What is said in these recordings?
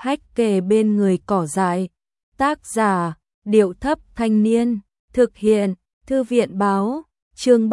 Hách kề bên người cỏ dại. Tác giả, Điệu Thấp Thanh Niên. Thực hiện, Thư viện báo. Chương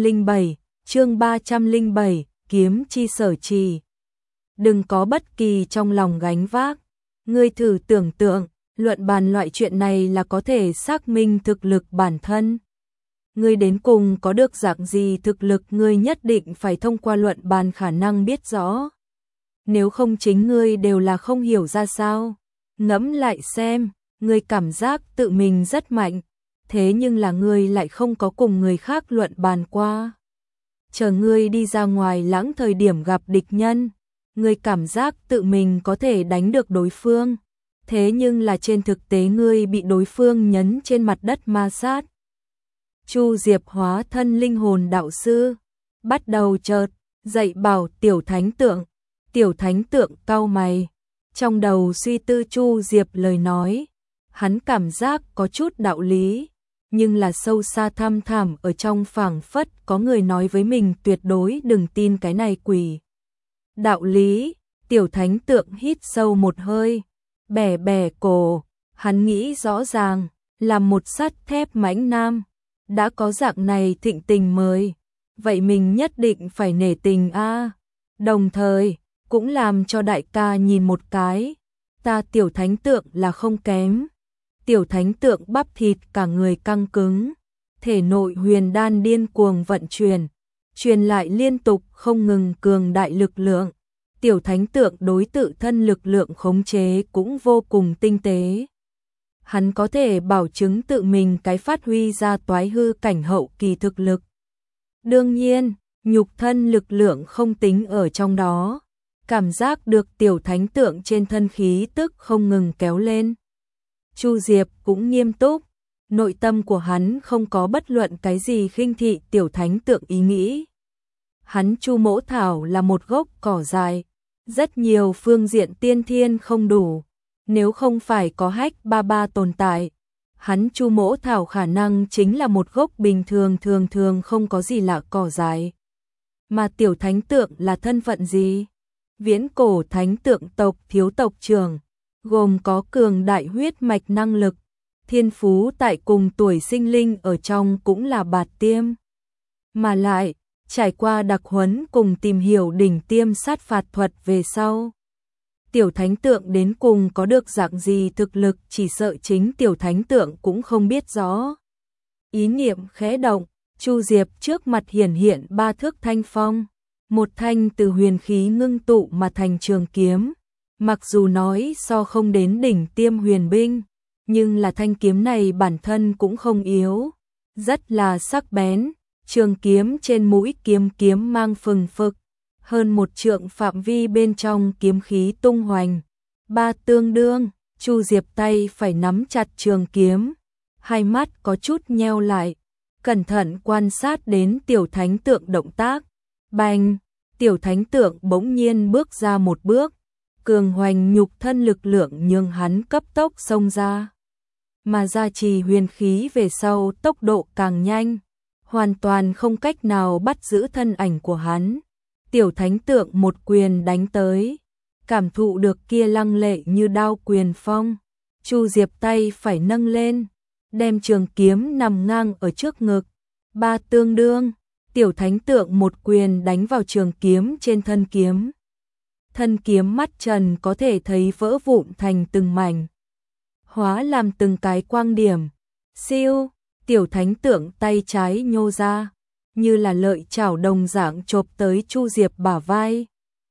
307, kiếm chi sở trì. Đừng có bất kỳ trong lòng gánh vác. Ngươi thử tưởng tượng, luận bàn loại chuyện này là có thể xác minh thực lực bản thân. Ngươi đến cùng có được dạng gì thực lực, ngươi nhất định phải thông qua luận bàn khả năng biết rõ. Nếu không chính ngươi đều là không hiểu ra sao. Ngẫm lại xem, ngươi cảm giác tự mình rất mạnh, thế nhưng là ngươi lại không có cùng người khác luận bàn qua. Chờ ngươi đi ra ngoài lãng thời điểm gặp địch nhân, ngươi cảm giác tự mình có thể đánh được đối phương, thế nhưng là trên thực tế ngươi bị đối phương nhấn trên mặt đất ma sát. Chu Diệp hóa thân linh hồn đạo sư, bắt đầu chợt dạy bảo Tiểu Thánh Tượng. Tiểu Thánh Tượng cau mày, trong đầu suy tư Chu Diệp lời nói, hắn cảm giác có chút đạo lý, nhưng là sâu xa thăm thẳm ở trong phảng phất có người nói với mình tuyệt đối đừng tin cái này quỷ. Đạo lý, Tiểu Thánh Tượng hít sâu một hơi, bẻ bẻ cổ, hắn nghĩ rõ ràng, là một sắt thép mãnh nam, đã có dạng này thịnh tình mời, vậy mình nhất định phải nể tình a. Đồng thời, cũng làm cho đại ca nhìn một cái, ta Tiểu Thánh Tượng là không kém. Tiểu Thánh Tượng bắp thịt cả người căng cứng, thể nội huyền đan điên cuồng vận chuyển, truyền lại liên tục không ngừng cường đại lực lượng. Tiểu Thánh Tượng đối tự thân lực lượng khống chế cũng vô cùng tinh tế. Hắn có thể bảo chứng tự mình cái phát huy ra toái hư cảnh hậu kỳ thực lực. Đương nhiên, nhục thân lực lượng không tính ở trong đó. Cảm giác được Tiểu Thánh Tượng trên thân khí tức không ngừng kéo lên. Chu Diệp cũng nghiêm túc, nội tâm của hắn không có bất luận cái gì khinh thị Tiểu Thánh Tượng ý nghĩ. Hắn Chu Mỗ Thảo là một gốc cỏ dại, rất nhiều phương diện tiên thiên không đủ, nếu không phải có Hách ba ba tồn tại, hắn Chu Mỗ Thảo khả năng chính là một gốc bình thường không có gì lạ cỏ dại. Mà Tiểu Thánh Tượng là thân phận gì? Viễn cổ Thánh Tượng tộc thiếu tộc trưởng, gồm có cường đại huyết mạch năng lực, thiên phú tại cùng tuổi sinh linh ở trong cũng là bạt tiêm. Mà lại, trải qua đặc huấn cùng tìm hiểu đỉnh tiêm sát phạt thuật về sau. Tiểu Thánh Tượng đến cùng có được dạng gì thực lực chỉ sợ chính Tiểu Thánh Tượng cũng không biết rõ. Ý niệm khẽ động, Chu Diệp trước mặt hiển hiện 3 thước thanh phong, một thanh từ huyền khí ngưng tụ mà thành trường kiếm. Mặc dù nói so không đến đỉnh tiêm huyền binh, nhưng là thanh kiếm này bản thân cũng không yếu, rất là sắc bén, trường kiếm trên mũi kiếm mang phừng phực, hơn 1 trượng phạm vi bên trong kiếm khí tung hoành. 3 tương đương, Chu Diệp tay phải nắm chặt trường kiếm, hai mắt có chút nheo lại, cẩn thận quan sát đến Tiểu Thánh Tượng động tác. Bành, Tiểu Thánh Tượng bỗng nhiên bước ra một bước, cường hoành nhục thân lực lượng nhường hắn cấp tốc xông ra. Mà gia trì huyền khí về sau tốc độ càng nhanh, hoàn toàn không cách nào bắt giữ thân ảnh của hắn. Tiểu Thánh Tượng một quyền đánh tới, cảm thụ được kia lăng lệ như đao quyền phong. Chu Diệp tay phải nâng lên, đem trường kiếm nằm ngang ở trước ngực. 3 tương đương, Tiểu Thánh Tượng một quyền đánh vào trường kiếm trên thân kiếm. Thân kiếm mắt trần có thể thấy vỡ vụn thành từng mảnh, hóa làm từng cái quang điểm. Siêu, Tiểu Thánh Tượng tay trái nhô ra, như là lợi chảo đồng dạng chộp tới Chu Diệp bả vai.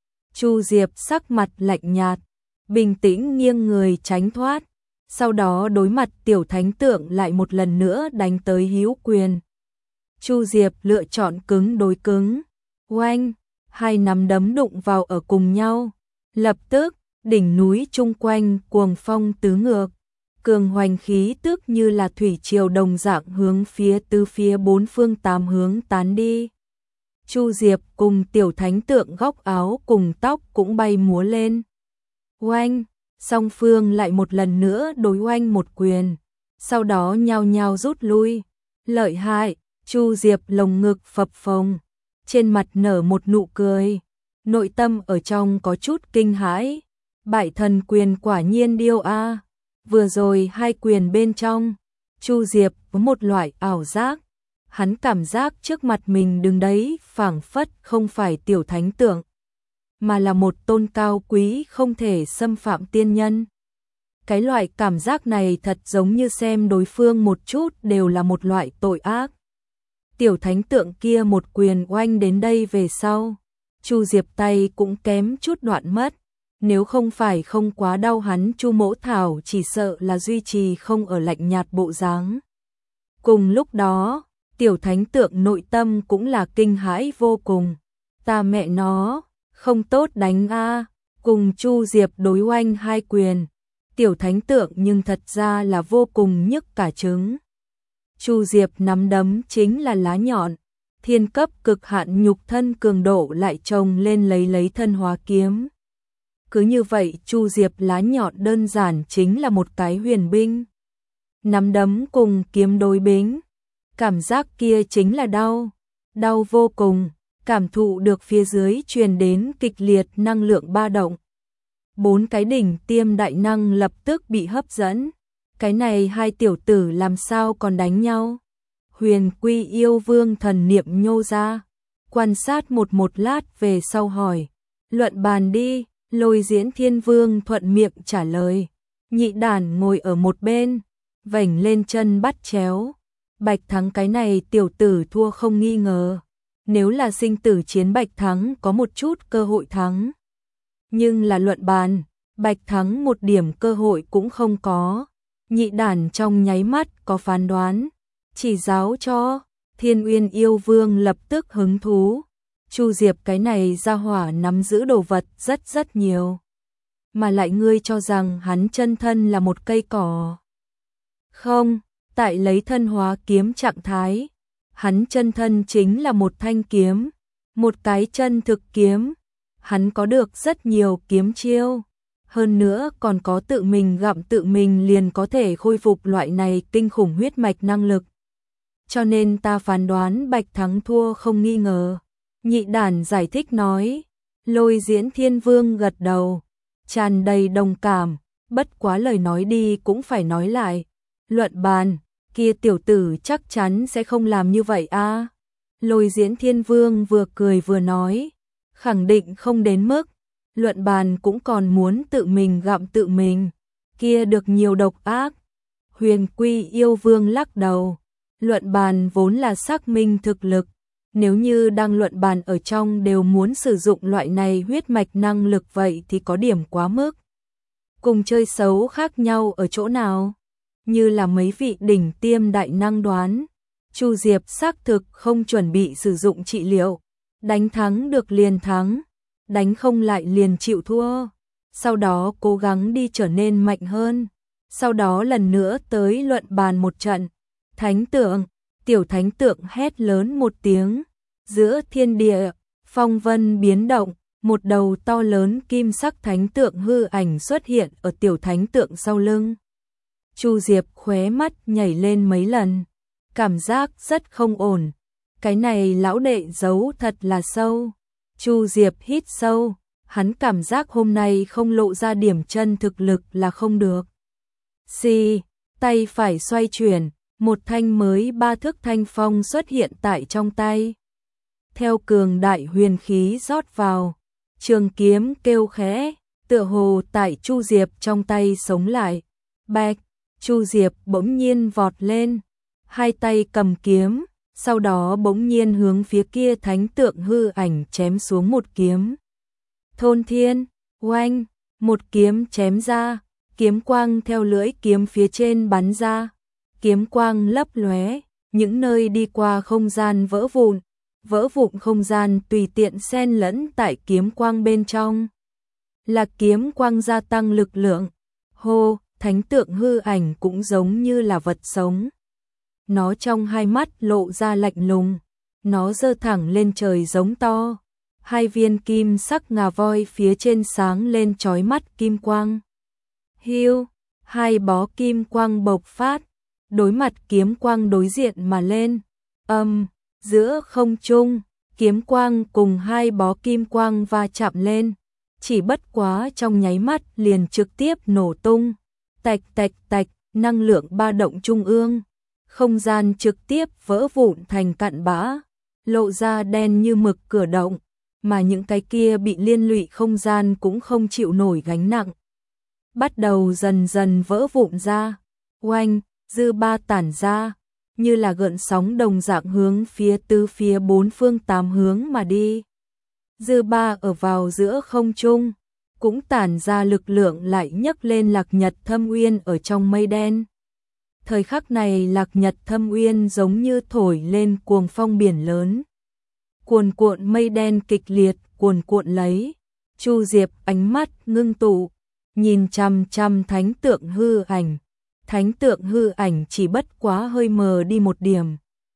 Chu Diệp sắc mặt lạnh nhạt, bình tĩnh nghiêng người tránh thoát, sau đó đối mặt Tiểu Thánh Tượng lại một lần nữa đánh tới hữu quyền. Chu Diệp lựa chọn cứng đối cứng, oanh, hai nắm đấm đụng vào ở cùng nhau, lập tức đỉnh núi chung quanh cuồng phong tứ ngược, cường hoành khí tức như là thủy triều đồng dạng hướng phía tứ phía 4 phương 8 hướng tán đi. Chu Diệp cùng Tiểu Thánh Tượng góc áo cùng tóc cũng bay múa lên. Oanh, song phương lại một lần nữa đối oanh một quyền, sau đó nhao nhao rút lui. Lợi hại, Chu Diệp lồng ngực phập phồng, trên mặt nở một nụ cười, nội tâm ở trong có chút kinh hãi, Bại thần quyền quả nhiên điêu a. Vừa rồi hai quyền bên trong, Chu Diệp có một loại ảo giác. Hắn cảm giác trước mặt mình đứng đấy phảng phất không phải tiểu thánh tượng, mà là một tôn cao quý không thể xâm phạm tiên nhân. Cái loại cảm giác này thật giống như xem đối phương một chút đều là một loại tội ác. Tiểu thánh tượng kia một quyền oanh đến đây về sau, Chu Diệp tay cũng kém chút đoạn mất. Nếu không phải không quá đau hắn Chu Mỗ Thảo chỉ sợ là duy trì không ở lạnh nhạt bộ dáng. Cùng lúc đó, tiểu thánh tượng nội tâm cũng là kinh hãi vô cùng. Ta mẹ nó, không tốt đánh a. Cùng Chu Diệp đối oanh hai quyền. Tiểu thánh tượng nhưng thật ra là vô cùng nhức cả trứng. Chu Diệp nắm đấm chính là lá nhọn, thiên cấp cực hạn nhục thân cường độ lại chồng lên lấy thân hóa kiếm. Cứ như vậy Chu Diệp lá nhọn đơn giản chính là một cái huyền binh. Nắm đấm cùng kiếm đối bính, cảm giác kia chính là đau, đau vô cùng, cảm thụ được phía dưới truyền đến kịch liệt năng lượng ba động. Bốn cái đỉnh tiêm đại năng lập tức bị hấp dẫn. Cái này hai tiểu tử làm sao còn đánh nhau? Huyền Quy Yêu Vương thần niệm nhô ra, quan sát một lát về sau hỏi, luận bàn đi. Lôi Diễn Thiên Vương thuận miệng trả lời. Nhị đản ngồi ở một bên, vểnh lên chân bắt chéo. Bạch Thắng cái này tiểu tử thua không nghi ngờ. Nếu là sinh tử chiến Bạch Thắng có một chút cơ hội thắng. Nhưng là luận bàn, Bạch Thắng một điểm cơ hội cũng không có. Nhị đản trong nháy mắt có phán đoán, chỉ giáo cho. Thiên Uyên Yêu Vương lập tức hứng thú. Chu Diệp cái này ra hỏa nắm giữ đồ vật rất nhiều. Mà lại ngươi cho rằng hắn chân thân là một cây cỏ. Không, tại lấy thân hóa kiếm trạng thái. Hắn chân thân chính là một thanh kiếm, một cái chân thực kiếm. Hắn có được rất nhiều kiếm chiêu. Hơn nữa còn có tự mình gặm tự mình liền có thể khôi phục loại này kinh khủng huyết mạch năng lực. Cho nên ta phán đoán Bạch Thắng thua không nghi ngờ. Nhị đản giải thích nói. Lôi Diễn Thiên Vương gật đầu, tràn đầy đồng cảm, bất quá lời nói đi cũng phải nói lại. Luận bàn, kia tiểu tử chắc chắn sẽ không làm như vậy a. Lôi Diễn Thiên Vương vừa cười vừa nói, khẳng định không đến mức. Luận bàn cũng còn muốn tự mình gặm tự mình, kia được nhiều độc ác. Huyền Quy Yêu Vương lắc đầu, luận bàn vốn là xác minh thực lực. Nếu như đang luận bàn ở trong đều muốn sử dụng loại này huyết mạch năng lực vậy thì có điểm quá mức. Cùng chơi xấu khác nhau ở chỗ nào? Như là mấy vị đỉnh tiêm đại năng đoán, Chu Diệp xác thực không chuẩn bị sử dụng trị liệu, đánh thắng được liền thắng, đánh không lại liền chịu thua, sau đó cố gắng đi trở nên mạnh hơn, sau đó lần nữa tới luận bàn một trận. Thánh tượng, tiểu thánh tượng hét lớn một tiếng, giữa thiên địa, phong vân biến động, một đầu to lớn kim sắc thánh tượng hư ảnh xuất hiện ở tiểu thánh tượng sau lưng. Chu Diệp khóe mắt nhảy lên mấy lần, cảm giác rất không ổn, cái này lão đệ giấu thật là sâu. Chu Diệp hít sâu, hắn cảm giác hôm nay không lộ ra điểm chân thực lực là không được. Tay phải xoay chuyển, một thanh mới 3 thước thanh phong xuất hiện tại trong tay. Theo cường đại huyền khí rót vào, trường kiếm kêu khẽ, tựa hồ tại Chu Diệp trong tay sống lại. Bạch, Chu Diệp bỗng nhiên vọt lên, hai tay cầm kiếm, sau đó bỗng nhiên hướng phía kia thánh tượng hư ảnh chém xuống một kiếm. Thôn thiên, oanh, một kiếm chém ra, kiếm quang theo lưỡi kiếm phía trên bắn ra, kiếm quang lấp lóe, những nơi đi qua không gian vỡ vụn không gian tùy tiện xen lẫn tại kiếm quang bên trong. Là kiếm quang gia tăng lực lượng. Hô, thánh tượng hư ảnh cũng giống như là vật sống. Nó trong hai mắt lộ ra lạnh lùng, nó giơ thẳng lên trời giống to. Hai viên kim sắc ngà voi phía trên sáng lên chói mắt kim quang. Hiu, hai bó kim quang bộc phát, đối mặt kiếm quang đối diện mà lên. Giữa không trung, kiếm quang cùng hai bó kim quang va chạm lên. chỉ bất quá trong nháy mắt liền trực tiếp nổ tung. Tạch tạch tạch, năng lượng ba động trung ương, không gian trực tiếp vỡ vụn thành cặn bã, lộ ra đen như mực cửa động, mà những cái kia bị liên lụy không gian cũng không chịu nổi gánh nặng. Bắt đầu dần dần vỡ vụn ra, oanh, dư ba tản ra, như là gợn sóng đồng dạng hướng phía tứ phía bốn phương tám hướng mà đi. Dư ba ở vào giữa không trung, cũng tản ra lực lượng lại nhấc lên Lạc Nhật Thâm Uyên ở trong mây đen. Thời khắc này Lạc Nhật Thâm Uyên giống như thổi lên cuồng phong biển lớn. Cuồn cuộn mây đen kịch liệt, cuồn cuộn lấy. Chu Diệp ánh mắt ngưng tụ, nhìn chằm chằm thánh tượng hư ảnh. Thánh tượng hư ảnh chỉ bất quá hơi mờ đi một điểm.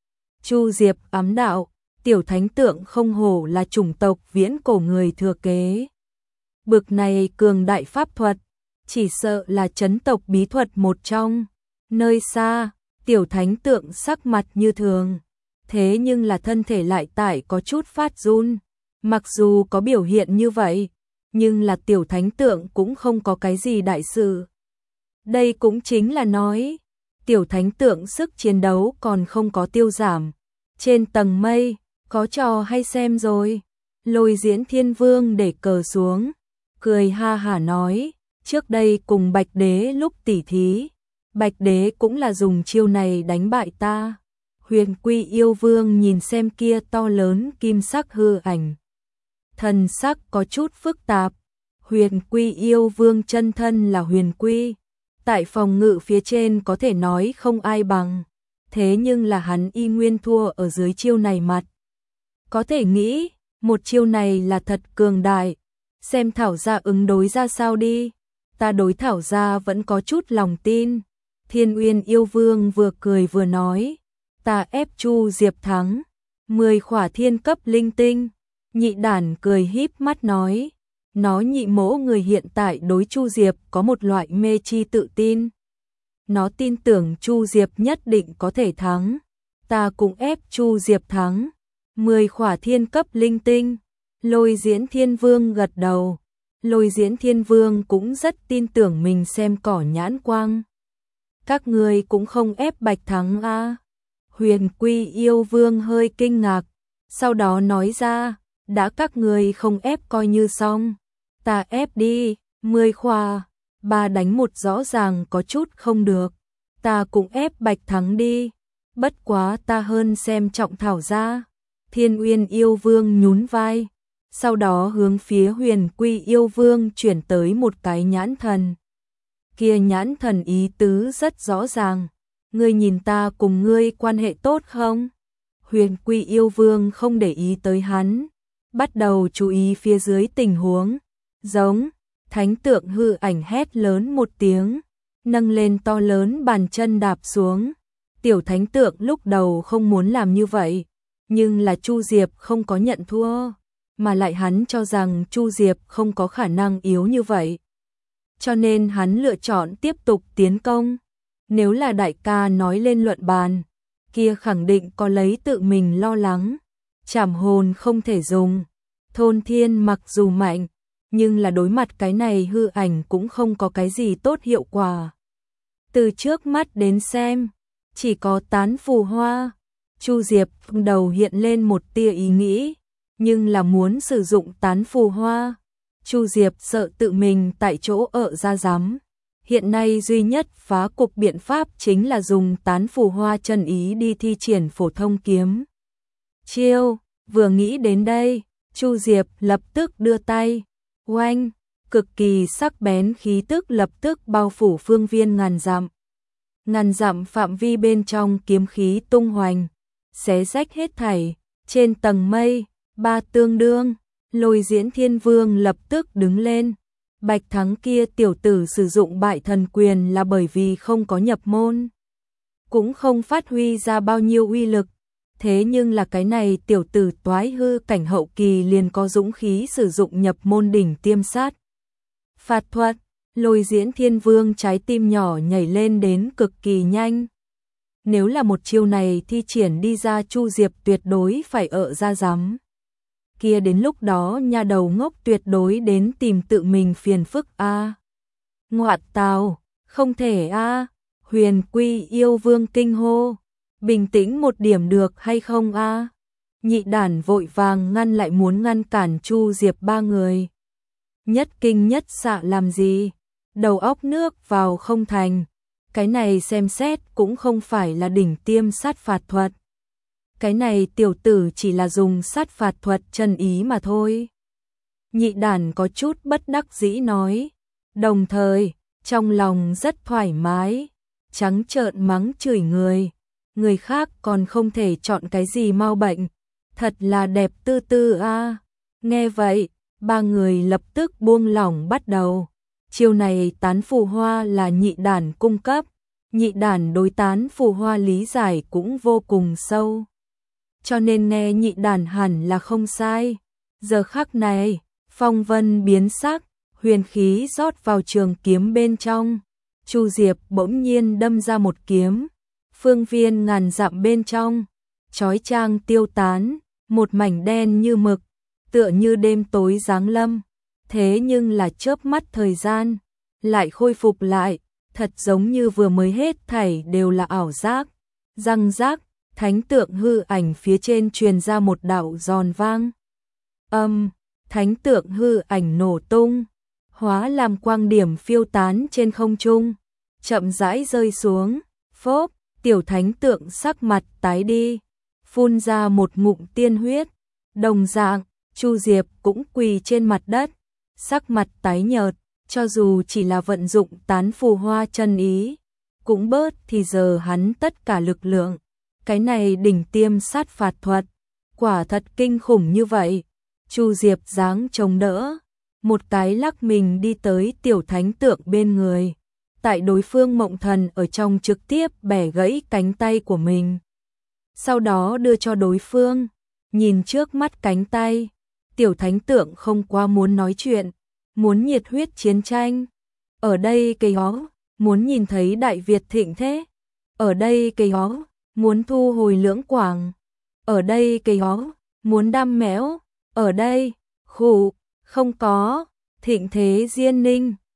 Chu Diệp ám đạo, tiểu thánh tượng không hổ là chủng tộc viễn cổ người thừa kế. Bực này cường đại pháp thuật, chỉ sợ là chấn tộc bí thuật một trong. Nơi xa, tiểu thánh tượng sắc mặt như thường, thế nhưng là thân thể lại tại có chút phát run. Mặc dù có biểu hiện như vậy, nhưng là tiểu thánh tượng cũng không có cái gì đại sự. Đây cũng chính là nói, tiểu thánh tượng sức chiến đấu còn không có tiêu giảm. Trên tầng mây, có trò hay xem rồi. Lôi Diễn Thiên Vương để cờ xuống, cười ha hả nói, trước đây cùng Bạch Đế lúc tỉ thí, Bạch Đế cũng là dùng chiêu này đánh bại ta. Huyền Quy Yêu Vương nhìn xem kia to lớn kim sắc hư ảnh, thần sắc có chút phức tạp. Huyền Quy Yêu Vương chân thân là Huyền Quy, tại phòng ngự phía trên có thể nói không ai bằng, thế nhưng là hắn y nguyên thua ở dưới chiêu này mặt. Có thể nghĩ, một chiêu này là thật cường đại, xem Thảo Gia ứng đối ra sao đi, ta đối Thảo Gia vẫn có chút lòng tin. Thiên Uyên Yêu Vương vừa cười vừa nói, ta ép Chu Diệp thắng, 10 khỏa thiên cấp linh tinh. Nhị đản cười híp mắt nói, nó nhị mỗ người hiện tại đối Chu Diệp có một loại mê chi tự tin. Nó tin tưởng Chu Diệp nhất định có thể thắng, ta cũng ép Chu Diệp thắng, 10 khỏa thiên cấp linh tinh. Lôi Diễn Thiên Vương gật đầu, Lôi Diễn Thiên Vương cũng rất tin tưởng mình xem cỏ nhãn quang. Các người cũng không ép Bạch thắng a? Huyền Quy Yêu Vương hơi kinh ngạc, sau đó nói ra, đã các người không ép coi như xong, ta ép đi, 10 khỏa, 3 đánh 1 rõ ràng có chút không được, ta cũng ép Bạch thắng đi, bất quá ta hơn xem trọng Thảo Gia. Thiên Uyên Yêu Vương nhún vai, sau đó hướng phía Huyền Quy Yêu Vương chuyển tới một cái nhãn thần. Kia nhãn thần ý tứ rất rõ ràng, ngươi nhìn ta cùng ngươi quan hệ tốt không? Huyền Quy Yêu Vương không để ý tới hắn, bắt đầu chú ý phía dưới tình huống. Giống, thánh tượng hư ảnh hét lớn một tiếng, nâng lên to lớn bàn chân đạp xuống. Tiểu thánh tượng lúc đầu không muốn làm như vậy, nhưng là Chu Diệp không có nhận thua, mà lại hắn cho rằng Chu Diệp không có khả năng yếu như vậy. Cho nên hắn lựa chọn tiếp tục tiến công. Nếu là đại ca nói lên luận bàn, kia khẳng định có lấy tự mình lo lắng. Trảm hồn không thể dùng, thôn thiên mặc dù mạnh, nhưng là đối mặt cái này hư ảnh cũng không có cái gì tốt hiệu quả. Từ trước mắt đến xem, chỉ có tán phù hoa. Chu Diệp đầu hiện lên một tia ý nghĩ, nhưng là muốn sử dụng tán phù hoa. Chu Diệp sợ tự mình tại chỗ ở ra dám. Hiện nay duy nhất phá cục biện pháp chính là dùng tán phù hoa chân ý đi thi triển phổ thông kiếm chiêu. Vừa nghĩ đến đây, Chu Diệp lập tức đưa tay, oanh, cực kỳ sắc bén khí tức lập tức bao phủ phương viên ngàn dặm. Ngàn dặm phạm vi bên trong kiếm khí tung hoành, xé rách hết thảy. Trên tầng mây, 3 tương đương, Lôi Diễn Thiên Vương lập tức đứng lên. Bạch thắng kia tiểu tử sử dụng bại thần quyền là bởi vì không có nhập môn, cũng không phát huy ra bao nhiêu uy lực. Thế nhưng là cái này tiểu tử toái hư cảnh hậu kỳ liền có dũng khí sử dụng nhập môn đỉnh tiêm sát phạt thuật. Lôi Diễn Thiên Vương trái tim nhỏ nhảy lên đến cực kỳ nhanh. Nếu là một chiêu này thi triển đi ra, Chu Diệp tuyệt đối phải ở ra rắm. kia đến lúc đó nhà đầu ngốc tuyệt đối đến tìm tự mình phiền phức a. Ngoại tào, không thể a. Huyền Quy yêu vương kinh hô, bình tĩnh một điểm được hay không a? Nhị đản vội vàng ngăn lại muốn ngăn cản Chu Diệp ba người. Nhất kinh nhất xạ làm gì? Đầu óc nước vào không thành. Cái này xem xét cũng không phải là đỉnh tiêm sát phạt thuật. Cái này tiểu tử chỉ là dùng sát phạt thuật chân ý mà thôi. Nhị đản có chút bất đắc dĩ nói. Đồng thời, trong lòng rất thoải mái. Trắng trợn mắng chửi người. Người khác còn không thể chọn cái gì mau bệnh. Thật là đẹp tư tư a. Nghe vậy, ba người lập tức buông lỏng bắt đầu. Chiều này tán phù hoa là nhị đản cung cấp. Nhị đản đối tán phù hoa lý giải cũng vô cùng sâu. Cho nên nghe nhị đản hẳn là không sai. Giờ khắc này, phong vân biến sắc, huyền khí rót vào trường kiếm bên trong. Chu Diệp bỗng nhiên đâm ra một kiếm. Phương viên ngàn dặm bên trong, chói chang tiêu tán, một mảnh đen như mực, tựa như đêm tối giáng lâm. Thế nhưng là chớp mắt thời gian, lại khôi phục lại, thật giống như vừa mới hết thảy đều là ảo giác. Răng rác, thánh tượng hư ảnh phía trên truyền ra một đạo giòn vang. Thánh tượng hư ảnh nổ tung, hóa làm quang điểm phiêu tán trên không trung, chậm rãi rơi xuống, phốp, tiểu thánh tượng sắc mặt tái đi, phun ra một ngụm tiên huyết. Đồng dạng, Chu Diệp cũng quỳ trên mặt đất, sắc mặt tái nhợt, cho dù chỉ là vận dụng tán phù hoa chân ý, cũng bớt thì giờ hắn tất cả lực lượng. Cái này đỉnh tiêm sát phạt thuật, quả thật kinh khủng như vậy. Chu Diệp dáng chống đỡ, một cái lắc mình đi tới tiểu thánh tượng bên người. Tại đối phương Mộng Thần ở trong trực tiếp bẻ gãy cánh tay của mình. Sau đó đưa cho đối phương, nhìn trước mắt cánh tay, tiểu thánh tượng không quá muốn nói chuyện, muốn nhiệt huyết chiến tranh. Ở đây cây ó, muốn nhìn thấy Đại Việt thịnh thế. Ở đây cây ó, muốn thu hồi Lưỡng Quảng. Ở đây cây ó, muốn đam mẽo. Ở đây, khụ, không có, thịnh thế Diên Ninh.